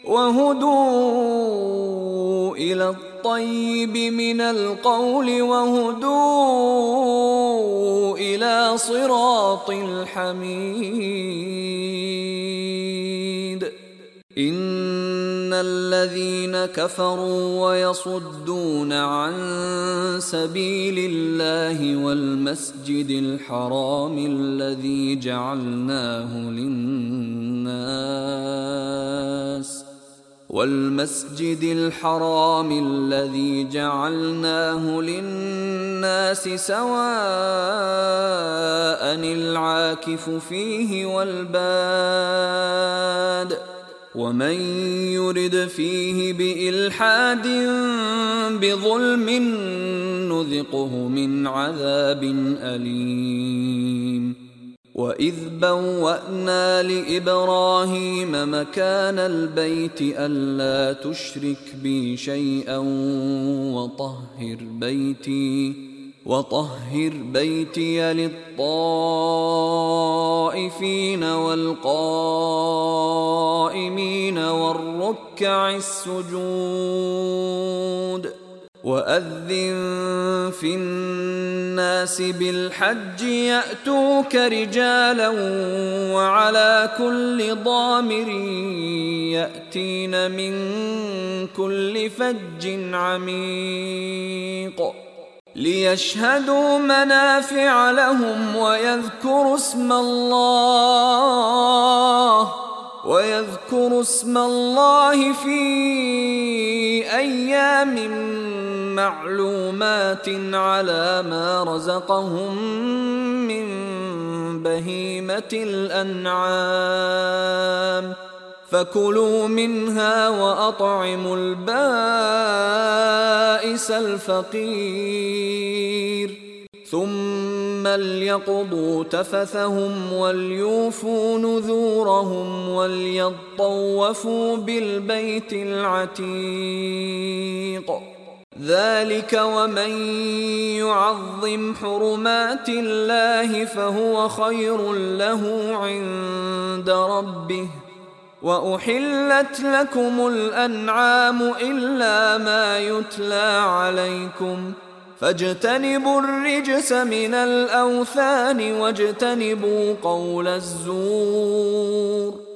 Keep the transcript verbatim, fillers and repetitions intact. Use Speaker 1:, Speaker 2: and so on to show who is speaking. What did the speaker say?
Speaker 1: وهدوا إلى الطيب من القول وهدوا إلى صراط الحميد. إن الذين كفروا ويصدون عن سبيل الله والمسجد الحرام الذي جعلناه للناس والمسجد الحرام الذي جعلناه للناس سواء العاكف فيه والباد ومن يرد فيه بإلحاد بظلم نذقه من عذاب أليم. وإذ بوأنا لإبراهيم مكان البيت ألا تشرك بي شيئا وطهر بيتي وطهر بيتي للطائفين والقائمين والركع السجود. وأذن في الناس بالحج يأتوك رجالا وعلى كل ضامر يأتين من كل فج عميق ليشهدوا منافع لهم ويذكروا اسم الله ويذكروا اسم الله في أيام معلومات على ما رزقهم من بهيمة الأنعام فكلوا منها وأطعموا البائس الفقير ثم ليقضوا تفثهم وليوفوا نذورهم وليطوفوا بالبيت العتيق. ذلك ومن يعظم حرمات الله فهو خير له عند ربه. وأحلت لكم الأنعام إلا ما يتلى عليكم فاجتنبوا الرجس من الأوثان واجتنبوا قول الزور